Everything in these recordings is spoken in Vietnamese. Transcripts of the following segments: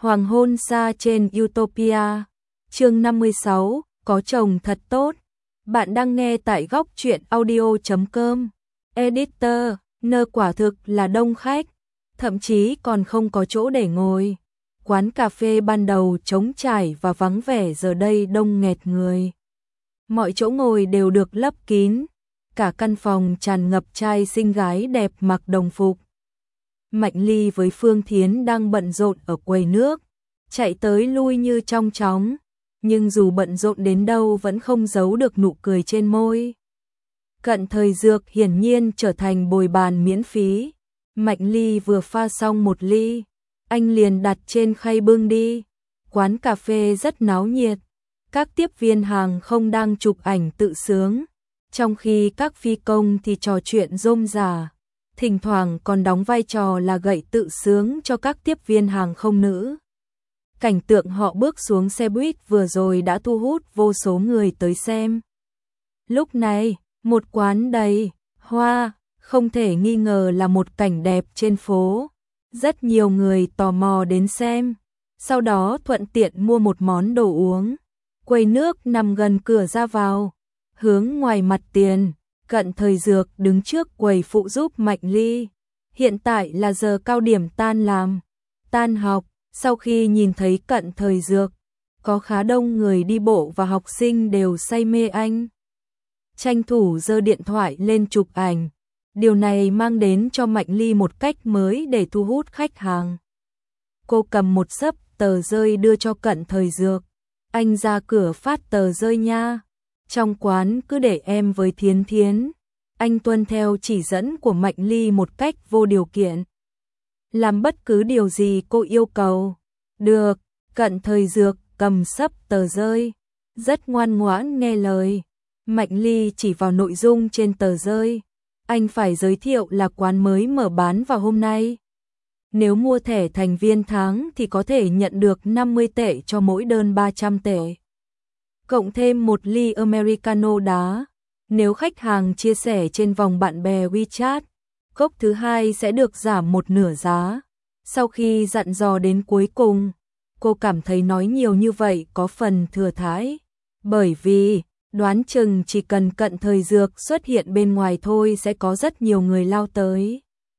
Hoàng hôn xa trên Utopia. Chương 56, có chồng thật tốt. Bạn đang nghe tại góc truyện audio.com. Editor, nơi quả thực là đông khách, thậm chí còn không có chỗ để ngồi. Quán cà phê ban đầu trống trải và vắng vẻ giờ đây đông nghẹt người. Mọi chỗ ngồi đều được lấp kín, cả căn phòng tràn ngập trai xinh gái đẹp mặc đồng phục. Mạnh Ly với Phương Thiến đang bận rộn ở quầy nước, chạy tới lui như trong chóng, nhưng dù bận rộn đến đâu vẫn không giấu được nụ cười trên môi. Cận Thời Dược hiển nhiên trở thành bồi bàn miễn phí. Mạnh Ly vừa pha xong một ly, anh liền đặt trên khay bưng đi. Quán cà phê rất náo nhiệt, các tiếp viên hàng không đang chụp ảnh tự sướng, trong khi các phi công thì trò chuyện rôm rả, thỉnh thoảng còn đóng vai trò là gậy tự sướng cho các tiếp viên hàng không nữ. Cảnh tượng họ bước xuống xe buýt vừa rồi đã thu hút vô số người tới xem. Lúc này, một quán đầy hoa, không thể nghi ngờ là một cảnh đẹp trên phố. Rất nhiều người tò mò đến xem, sau đó thuận tiện mua một món đồ uống. Quầy nước nằm gần cửa ra vào, hướng ngoài mặt tiền. Cận Thời Dược đứng trước quầy phụ giúp Mạnh Ly. Hiện tại là giờ cao điểm tan làm, tan học. Sau khi nhìn thấy Cận Thời Dược, có khá đông người đi bộ và học sinh đều say mê anh. Tranh thủ giơ điện thoại lên chụp ảnh. Điều này mang đến cho Mạnh Ly một cách mới để thu hút khách hàng. Cô cầm một xấp tờ rơi đưa cho Cận Thời Dược. Anh ra cửa phát tờ rơi nha. Trong quán cứ để em với Thiến Thiến. Anh tuân theo chỉ dẫn của Mạnh Ly một cách vô điều kiện. Làm bất cứ điều gì cô yêu cầu. Được, Cận Thời Dược cầm xấp tờ rơi, rất ngoan ngoãn nghe lời. Mạnh Ly chỉ vào nội dung trên tờ rơi. Anh phải giới thiệu là quán mới mở bán vào hôm nay. Nếu mua thẻ thành viên tháng thì có thể nhận được 50 tệ cho mỗi đơn 300 tệ. Cộng thêm một ly Americano đá. Nếu khách hàng chia sẻ trên vòng bạn bè WeChat, cốc thứ hai sẽ được giảm một nửa giá. Sau khi dặn dò đến cuối cùng, cô cảm thấy nói nhiều như vậy có phần thừa thãi. Bởi vì, đoán chừng chỉ cần Cận Thời Dược xuất hiện bên ngoài thôi sẽ có rất nhiều người lao tới.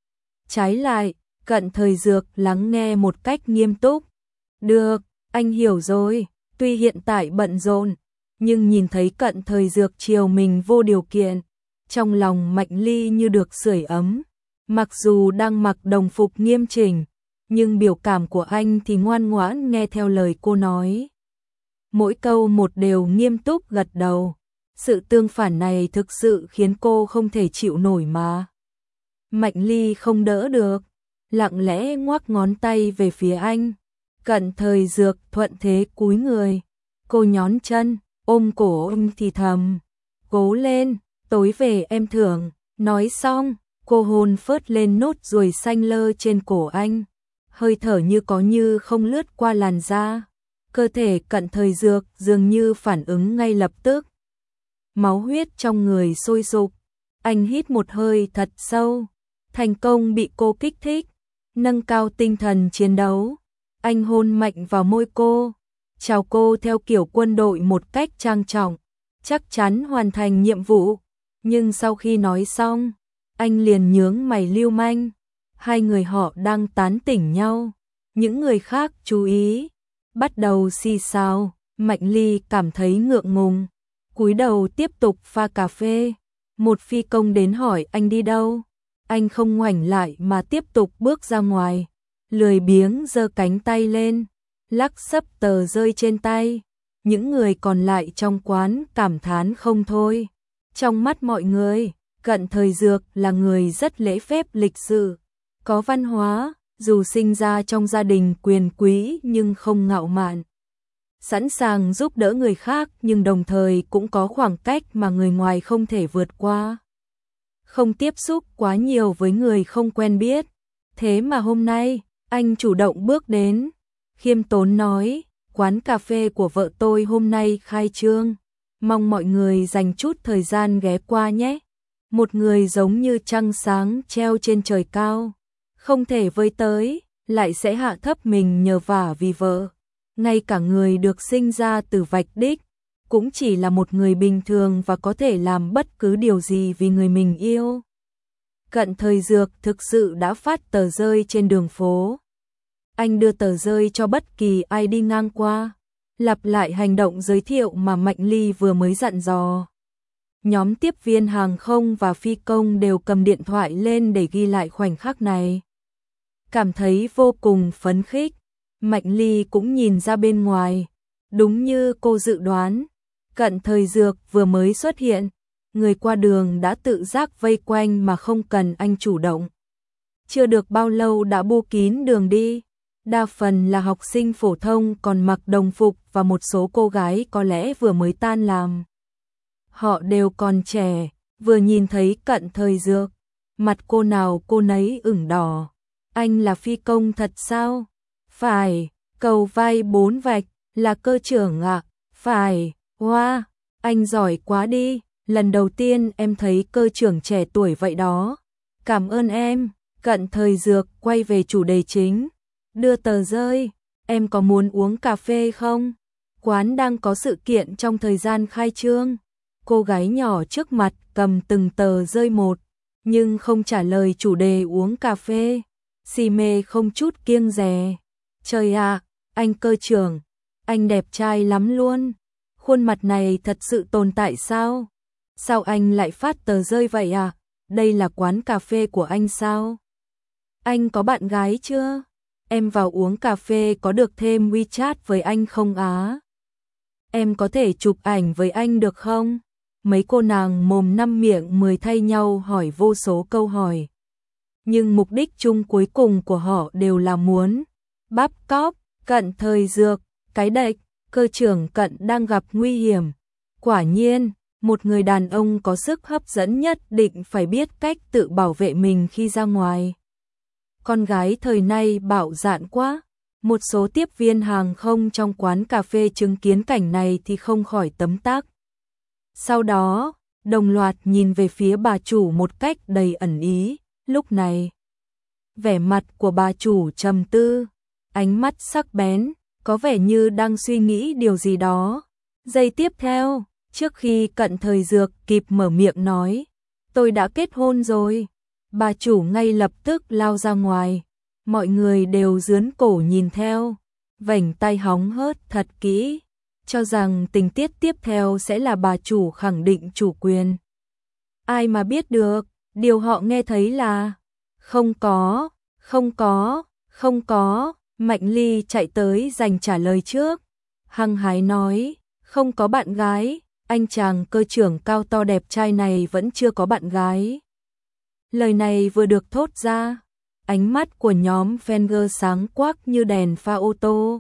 Trái lại, Cận Thời Dược lắng nghe một cách nghiêm túc. Được, anh hiểu rồi, tuy hiện tại bận rộn, nhưng nhìn thấy Cận Thời Dược chiều mình vô điều kiện, trong lòng Mạnh Ly như được sưởi ấm. Mặc dù đang mặc đồng phục nghiêm chỉnh, nhưng biểu cảm của anh thì ngoan ngoãn nghe theo lời cô nói. Mỗi câu một đều nghiêm túc gật đầu. Sự tương phản này thực sự khiến cô không thể chịu nổi mà. Mạnh Ly không đỡ được, lặng lẽ ngoắc ngón tay về phía anh. Cận Thời Dược thuận thế cúi người. Cô nhón chân, ôm cổ ông thì thầm. Cố lên, tối về em thưởng. Nói xong, cô hôn phớt lên nốt ruồi xanh lơ trên cổ anh. Hơi thở như có như không lướt qua làn da. Cơ thể Cận Thời Dược dường như phản ứng ngay lập tức. Máu huyết trong người sôi sục. Anh hít một hơi thật sâu. Thành công bị cô kích thích, nâng cao tinh thần chiến đấu. Anh hôn mạnh vào môi cô, chào cô theo kiểu quân đội một cách trang trọng, chắc chắn hoàn thành nhiệm vụ. Nhưng sau khi nói xong, anh liền nhướng mày lưu manh. Hai người họ đang tán tỉnh nhau, những người khác chú ý, bắt đầu xì xào. Mạnh Ly cảm thấy ngượng ngùng, cúi đầu tiếp tục pha cà phê. Một phi công đến hỏi anh đi đâu. Anh không ngoảnh lại mà tiếp tục bước ra ngoài, lười biếng giơ cánh tay lên, lắc xấp tờ rơi trên tay. Những người còn lại trong quán cảm thán không thôi. Trong mắt mọi người, Cận Thời Dược là người rất lễ phép lịch sự, có văn hóa, dù sinh ra trong gia đình quyền quý nhưng không ngạo mạn. Sẵn sàng giúp đỡ người khác nhưng đồng thời cũng có khoảng cách mà người ngoài không thể vượt qua. Không tiếp xúc quá nhiều với người không quen biết. Thế mà hôm nay, anh chủ động bước đến, khiêm tốn nói, quán cà phê của vợ tôi hôm nay khai trương. Mong mọi người dành chút thời gian ghé qua nhé. Một người giống như trăng sáng treo trên trời cao, không thể với tới, lại sẽ hạ thấp mình nhờ vả vì vợ. Ngay cả người được sinh ra từ vạch đích, cũng chỉ là một người bình thường và có thể làm bất cứ điều gì vì người mình yêu. Cận Thời Dược thực sự đã phát tờ rơi trên đường phố. Anh đưa tờ rơi cho bất kỳ ai đi ngang qua, lặp lại hành động giới thiệu mà Mạnh Ly vừa mới dặn dò. Nhóm tiếp viên hàng không và phi công đều cầm điện thoại lên để ghi lại khoảnh khắc này. Cảm thấy vô cùng phấn khích, Mạnh Ly cũng nhìn ra bên ngoài. Đúng như cô dự đoán, Cận Thời Dược vừa mới xuất hiện, người qua đường đã tự giác vây quanh mà không cần anh chủ động. Chưa được bao lâu đã bu kín đường đi, đa phần là học sinh phổ thông còn mặc đồng phục và một số cô gái có lẽ vừa mới tan làm. Họ đều còn trẻ, vừa nhìn thấy Cận Thời Dược, mặt cô nào cô nấy ửng đỏ. Anh là phi công thật sao? Phải, cầu vai 4 vạch, là cơ trưởng ạ. Phải, wow, anh giỏi quá đi, lần đầu tiên em thấy cơ trưởng trẻ tuổi vậy đó. Cảm ơn em. Cận Thời Dược quay về chủ đề chính, đưa tờ rơi, em có muốn uống cà phê không? Quán đang có sự kiện trong thời gian khai trương. Cô gái nhỏ trước mặt cầm từng tờ rơi một, nhưng không trả lời chủ đề uống cà phê. Si mê không chút kiêng dè. Trời ạ, anh cơ trưởng, anh đẹp trai lắm luôn. Khuôn mặt này thật sự tồn tại sao? Sao anh lại phát tờ rơi vậy à? Đây là quán cà phê của anh sao? Anh có bạn gái chưa? Em vào uống cà phê có được thêm WeChat với anh không á? Em có thể chụp ảnh với anh được không? Mấy cô nàng mồm năm miệng 10 thay nhau hỏi vô số câu hỏi. Nhưng mục đích chung cuối cùng của họ đều là muốn bắp cóp. Cận Thời Dược, cái đệch, cơ trưởng Cận đang gặp nguy hiểm. Quả nhiên, một người đàn ông có sức hấp dẫn nhất định phải biết cách tự bảo vệ mình khi ra ngoài. Con gái thời nay bạo dạn quá. Một số tiếp viên hàng không trong quán cà phê chứng kiến cảnh này thì không khỏi tấm tắc. Sau đó, đồng loạt nhìn về phía bà chủ một cách đầy ẩn ý. Lúc này, vẻ mặt của bà chủ trầm tư, ánh mắt sắc bén, có vẻ như đang suy nghĩ điều gì đó. Giây tiếp theo, trước khi Cận Thời Dược kịp mở miệng nói, tôi đã kết hôn rồi. Bà chủ ngay lập tức lao ra ngoài. Mọi người đều dướn cổ nhìn theo, vểnh tai hóng hớt thật kỹ, cho rằng tình tiết tiếp theo sẽ là bà chủ khẳng định chủ quyền. Ai mà biết được, điều họ nghe thấy là không có, không có, không có. Mạnh Ly chạy tới giành trả lời trước, hăng hái nói, không có bạn gái, anh chàng cơ trưởng cao to đẹp trai này vẫn chưa có bạn gái. Lời này vừa được thốt ra, ánh mắt của nhóm Fenger sáng quắc như đèn pha ô tô.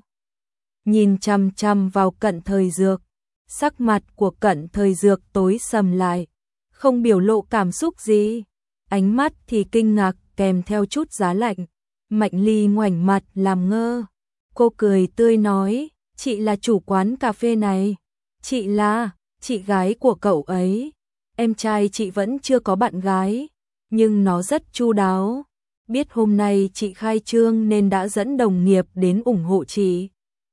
Nhìn chằm chằm vào Cận Thời Dược, sắc mặt của Cận Thời Dược tối sầm lại, không biểu lộ cảm xúc gì, ánh mắt thì kinh ngạc kèm theo chút giá lạnh. Mạnh Ly ngoảnh mặt làm ngơ, cô cười tươi nói, chị là chủ quán cà phê này, chị là chị gái của cậu ấy, em trai chị vẫn chưa có bạn gái, nhưng nó rất chu đáo, biết hôm nay chị khai trương nên đã dẫn đồng nghiệp đến ủng hộ chị.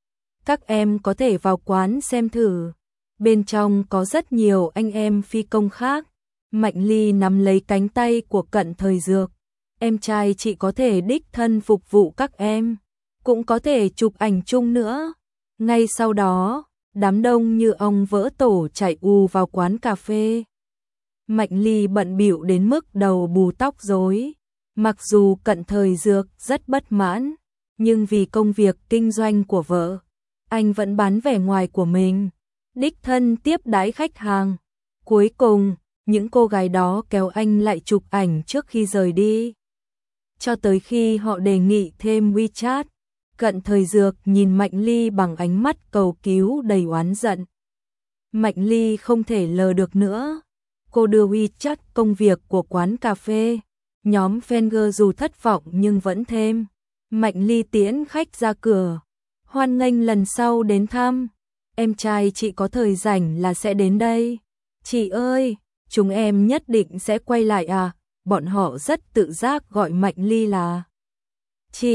Các em có thể vào quán xem thử, bên trong có rất nhiều anh em phi công khác. Mạnh Ly nắm lấy cánh tay của Cận Thời Dược, em trai chị có thể đích thân phục vụ các em, cũng có thể chụp ảnh chung nữa. Ngay sau đó, đám đông như ong vỡ tổ chạy ù vào quán cà phê. Mạnh Ly bận bịu đến mức đầu bù tóc rối. Mặc dù Cận Thời Dược rất bất mãn, nhưng vì công việc kinh doanh của vợ, anh vẫn bán vẻ ngoài của mình, đích thân tiếp đãi khách hàng. Cuối cùng, những cô gái đó kéo anh lại chụp ảnh trước khi rời đi. Cho tới khi họ đề nghị thêm WeChat, Cận Thời Dược nhìn Mạnh Ly bằng ánh mắt cầu cứu đầy oán giận. Mạnh Ly không thể lờ được nữa. Cô đưa WeChat công việc của quán cà phê. Nhóm Fenger dù thất vọng nhưng vẫn thêm. Mạnh Ly tiễn khách ra cửa. Hoan nghênh lần sau đến thăm. Em trai chị có thời rảnh là sẽ đến đây. Chị ơi, chúng em nhất định sẽ quay lại à? Bọn họ rất tự giác gọi Mạnh Ly là chị.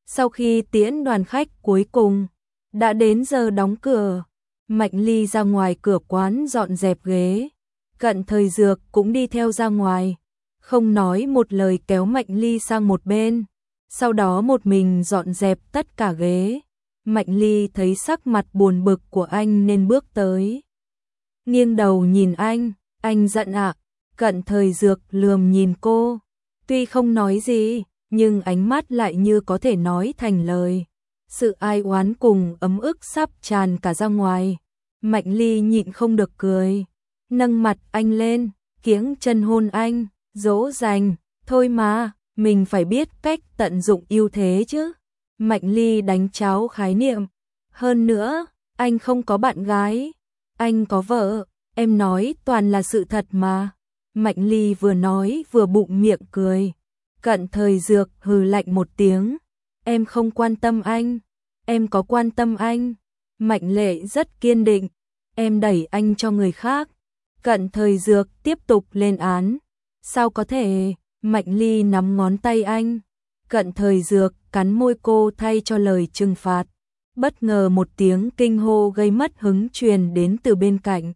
Sau khi tiễn đoàn khách cuối cùng, đã đến giờ đóng cửa. Mạnh Ly ra ngoài cửa quán dọn dẹp ghế. Cận Thời Dược cũng đi theo ra ngoài, không nói một lời kéo Mạnh Ly sang một bên, sau đó một mình dọn dẹp tất cả ghế. Mạnh Ly thấy sắc mặt buồn bực của anh nên bước tới, nghiêng đầu nhìn anh giận ạ. Cận Thời Dược lườm nhìn cô, tuy không nói gì, nhưng ánh mắt lại như có thể nói thành lời. Sự ai oán cùng ấm ức sắp tràn cả ra ngoài. Mạnh Ly nhịn không được cười, nâng mặt anh lên, kiếng chân hôn anh, dỗ dành, thôi mà, mình phải biết cách tận dụng ưu thế chứ. Mạnh Ly đánh tráo khái niệm, hơn nữa, anh không có bạn gái, anh có vợ, em nói toàn là sự thật mà. Mạnh Ly vừa nói vừa bụng miệng cười. Cận Thời Dược hừ lạnh một tiếng, em không quan tâm anh, em có quan tâm anh. Mạnh Lệ rất kiên định, em đẩy anh cho người khác. Cận Thời Dược tiếp tục lên án, sao có thể. Mạnh Ly nắm ngón tay anh. Cận Thời Dược cắn môi cô thay cho lời trừng phạt. Bất ngờ một tiếng kinh hô gây mất hứng truyền đến từ bên cạnh.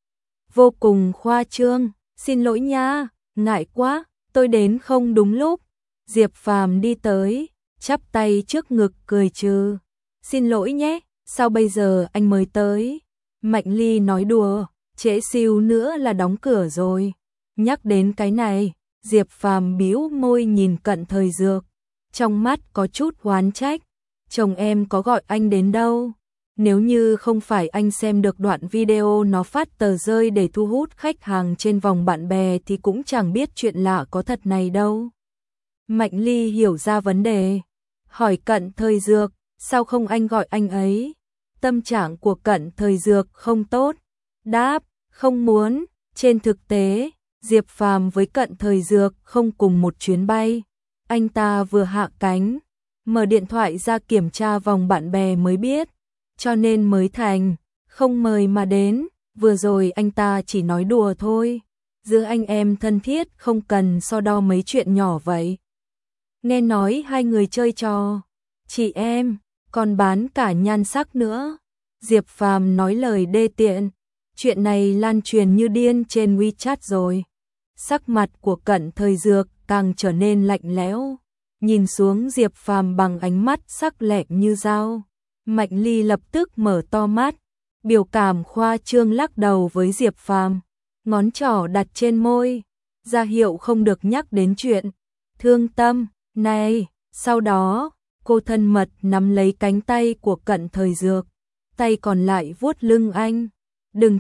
Vô cùng khoa trương, xin lỗi nha, ngại quá, tôi đến không đúng lúc. Diệp Phàm đi tới, chắp tay trước ngực cười trừ. Xin lỗi nhé, sao bây giờ anh mới tới? Mạnh Ly nói đùa, trễ xíu nữa là đóng cửa rồi. Nhắc đến cái này, Diệp Phàm bĩu môi nhìn Cận Thời Dược, trong mắt có chút oán trách. Chồng em có gọi anh đến đâu? Nếu như không phải anh xem được đoạn video nó phát tờ rơi để thu hút khách hàng trên vòng bạn bè thì cũng chẳng biết chuyện lạ có thật này đâu. Mạnh Ly hiểu ra vấn đề, hỏi Cận Thời Dược, sao không anh gọi anh ấy? Tâm trạng của Cận Thời Dược không tốt, đáp, không muốn. Trên thực tế, Diệp Phàm với Cận Thời Dược không cùng một chuyến bay. Anh ta vừa hạ cánh, mở điện thoại ra kiểm tra vòng bạn bè mới biết, cho nên mới thành không mời mà đến. Vừa rồi anh ta chỉ nói đùa thôi, giữa anh em thân thiết không cần so đo mấy chuyện nhỏ vậy. Nghe nói hai người chơi trò chị em, còn bán cả nhan sắc nữa. Diệp Phàm nói lời đê tiện, chuyện này lan truyền như điên trên WeChat rồi. Sắc mặt của Cận Thời Dược càng trở nên lạnh lẽo, nhìn xuống Diệp Phàm bằng ánh mắt sắc lẹm như dao. Mạnh Ly lập tức mở to mắt, biểu cảm khoa trương lắc đầu với Diệp Phàm, ngón trỏ đặt trên môi, ra hiệu không được nhắc đến chuyện thương tâm này. Sau đó, cô thân mật nắm lấy cánh tay của Cận Thời Dược, tay còn lại vuốt lưng anh. Đừng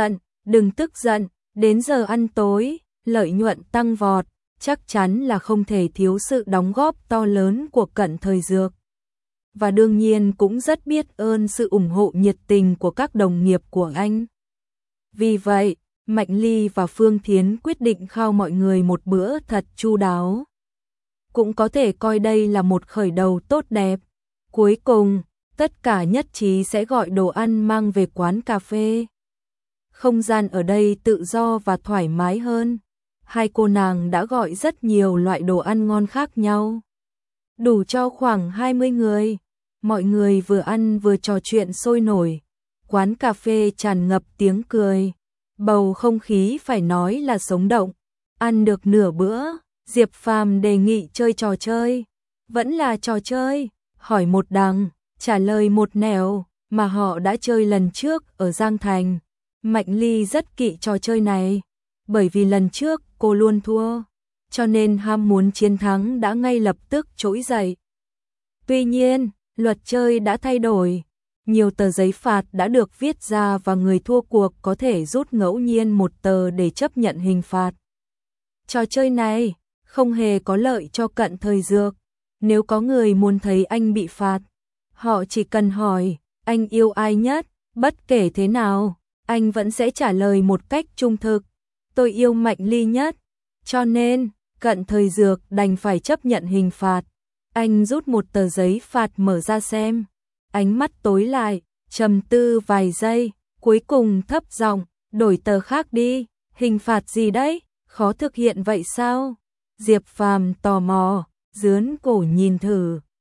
tức giận, đến giờ ăn tối, lợi nhuận tăng vọt, chắc chắn là không thể thiếu sự đóng góp to lớn của Cận Thời Dược. Và đương nhiên cũng rất biết ơn sự ủng hộ nhiệt tình của các đồng nghiệp của anh. Vì vậy, Mạnh Ly và Phương Thiến quyết định khao mọi người một bữa thật chu đáo. Cũng có thể coi đây là một khởi đầu tốt đẹp. Cuối cùng, tất cả nhất trí sẽ gọi đồ ăn mang về quán cà phê. Không gian ở đây tự do và thoải mái hơn. Hai cô nàng đã gọi rất nhiều loại đồ ăn ngon khác nhau, đủ cho khoảng 20 người. Mọi người vừa ăn vừa trò chuyện sôi nổi. Quán cà phê tràn ngập tiếng cười, bầu không khí phải nói là sống động. Ăn được nửa bữa, Diệp Phàm đề nghị chơi trò chơi. Vẫn là trò chơi, hỏi một đằng, trả lời một nẻo, mà họ đã chơi lần trước ở Giang Thành. Mạnh Ly rất kỵ trò chơi này, bởi vì lần trước cô luôn thua, cho nên ham muốn chiến thắng đã ngay lập tức trỗi dậy. Tuy nhiên, luật chơi đã thay đổi, nhiều tờ giấy phạt đã được viết ra và người thua cuộc có thể rút ngẫu nhiên một tờ để chấp nhận hình phạt. Trò chơi này không hề có lợi cho Cận Thời Dược. Nếu có người muốn thấy anh bị phạt, họ chỉ cần hỏi anh yêu ai nhất, bất kể thế nào, anh vẫn sẽ trả lời một cách trung thực, tôi yêu Mạnh Ly nhất. Cho nên, Cận Thời Dược đành phải chấp nhận hình phạt. Anh rút một tờ giấy phạt mở ra xem, ánh mắt tối lại, trầm tư vài giây, cuối cùng thấp giọng, đổi tờ khác đi. Hình phạt gì đấy, khó thực hiện vậy sao? Diệp Phàm tò mò, dướn cổ nhìn thử,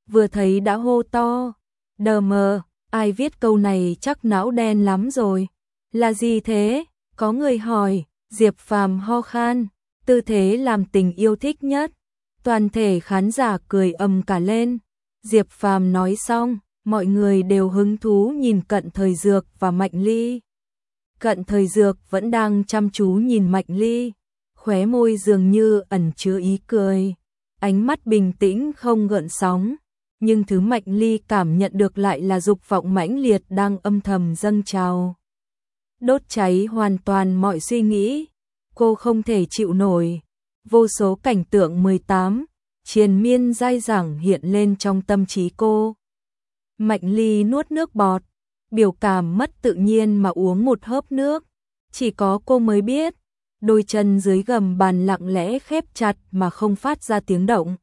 vừa thấy đã hô to. Đờ mờ, ai viết câu này chắc não đen lắm rồi. Là gì thế? Có người hỏi. Diệp Phàm ho khan, tư thế làm tình yêu thích nhất. Toàn thể khán giả cười ầm cả lên. Diệp Phàm nói xong, mọi người đều hứng thú nhìn Cận Thời Dược và Mạnh Ly. Cận Thời Dược vẫn đang chăm chú nhìn Mạnh Ly, khóe môi dường như ẩn chứa ý cười, ánh mắt bình tĩnh không gợn sóng, nhưng thứ Mạnh Ly cảm nhận được lại là dục vọng mãnh liệt đang âm thầm dâng trào, đốt cháy hoàn toàn mọi suy nghĩ. Cô không thể chịu nổi. Vô số cảnh tượng 18 triền miên dai dẳng hiện lên trong tâm trí cô. Mạnh Ly nuốt nước bọt, biểu cảm mất tự nhiên mà uống một hớp nước. Chỉ có cô mới biết, đôi chân dưới gầm bàn lặng lẽ khép chặt mà không phát ra tiếng động.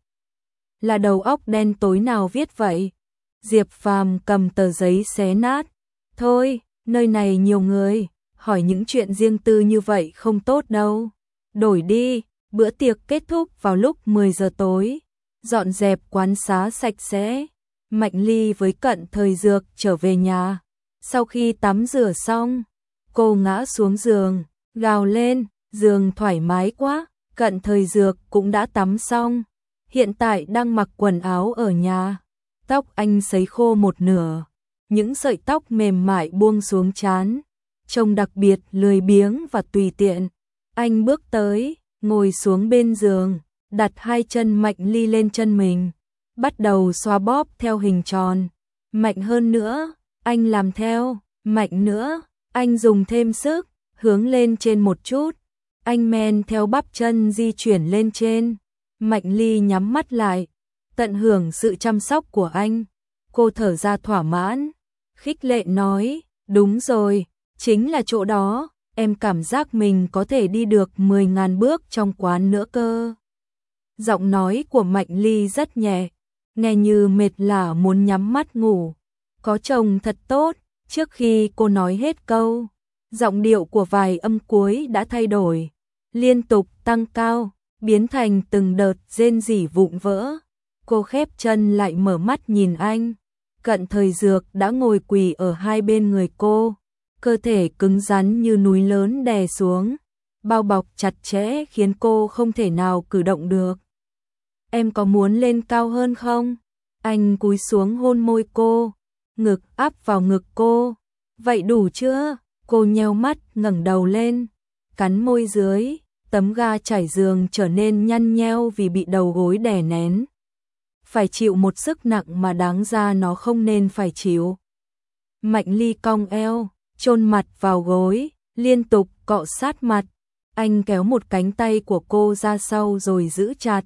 Là đầu óc đen tối nào viết vậy? Diệp Phàm cầm tờ giấy xé nát. Thôi, nơi này nhiều người, hỏi những chuyện riêng tư như vậy không tốt đâu. Đổi đi, bữa tiệc kết thúc vào lúc 10 giờ tối. Dọn dẹp quán xá sạch sẽ. Mạnh Ly với Cận Thời Dược trở về nhà. Sau khi tắm rửa xong, cô ngã xuống giường, gào lên, giường thoải mái quá. Cận Thời Dược cũng đã tắm xong, hiện tại đang mặc quần áo ở nhà. Tóc anh sấy khô một nửa, những sợi tóc mềm mại buông xuống trán, trông đặc biệt lười biếng và tùy tiện. Anh bước tới, ngồi xuống bên giường, đặt hai chân Mạnh Ly lên chân mình, bắt đầu xoa bóp theo hình tròn. Mạnh hơn nữa, anh làm theo, mạnh nữa, anh dùng thêm sức, hướng lên trên một chút. Anh men theo bắp chân di chuyển lên trên. Mạnh Ly nhắm mắt lại, tận hưởng sự chăm sóc của anh. Cô thở ra thỏa mãn, khích lệ nói, đúng rồi, chính là chỗ đó, em cảm giác mình có thể đi được 10.000 bước trong quán nữa cơ. Giọng nói của Mạnh Ly rất nhẹ, nghe như mệt lả muốn nhắm mắt ngủ. Có chồng thật tốt. Trước khi cô nói hết câu, giọng điệu của vài âm cuối đã thay đổi, liên tục tăng cao, biến thành từng đợt rên rỉ vụn vỡ. Cô khép chân lại mở mắt nhìn anh. Cận Thời Dược đã ngồi quỳ ở hai bên người cô, cơ thể cứng rắn như núi lớn đè xuống, bao bọc chặt chẽ khiến cô không thể nào cử động được. Em có muốn lên cao hơn không? Anh cúi xuống hôn môi cô, ngực áp vào ngực cô. Vậy đủ chưa? Cô nheo mắt ngẩng đầu lên, cắn môi dưới, tấm ga trải giường trở nên nhăn nheo vì bị đầu gối đè nén. Phải chịu một sức nặng mà đáng ra nó không nên phải chịu. Mạnh Ly cong eo, chôn mặt vào gối, liên tục cọ sát mặt. Anh kéo một cánh tay của cô ra sau rồi giữ chặt.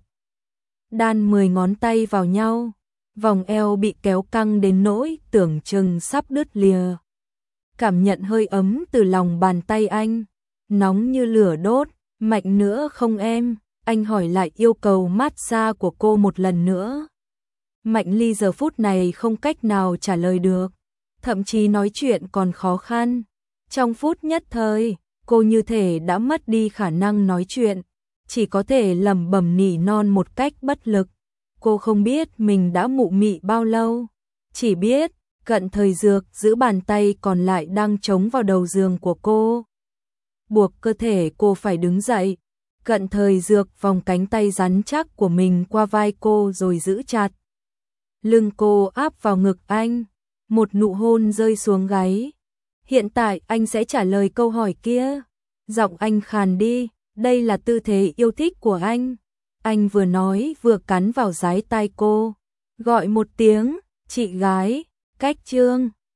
Đan 10 ngón tay vào nhau, vòng eo bị kéo căng đến nỗi tưởng chừng sắp đứt lìa. Cảm nhận hơi ấm từ lòng bàn tay anh, nóng như lửa đốt. Mạnh nữa không em? Anh hỏi lại yêu cầu massage của cô một lần nữa. Mạnh Ly giờ phút này không cách nào trả lời được, thậm chí nói chuyện còn khó khăn. Trong phút nhất thời, cô như thể đã mất đi khả năng nói chuyện, chỉ có thể lẩm bẩm nỉ non một cách bất lực. Cô không biết mình đã mụ mị bao lâu, chỉ biết Cận Thời Dược giữ bàn tay còn lại đang chống vào đầu giường của cô, buộc cơ thể cô phải đứng dậy. Cận Thời Dược vòng cánh tay rắn chắc của mình qua vai cô rồi giữ chặt. Lưng cô áp vào ngực anh, một nụ hôn rơi xuống gáy. Hiện tại anh sẽ trả lời câu hỏi kia. Giọng anh khàn đi, đây là tư thế yêu thích của anh. Anh vừa nói vừa cắn vào dái tai cô, gọi một tiếng, chị gái. Cách chương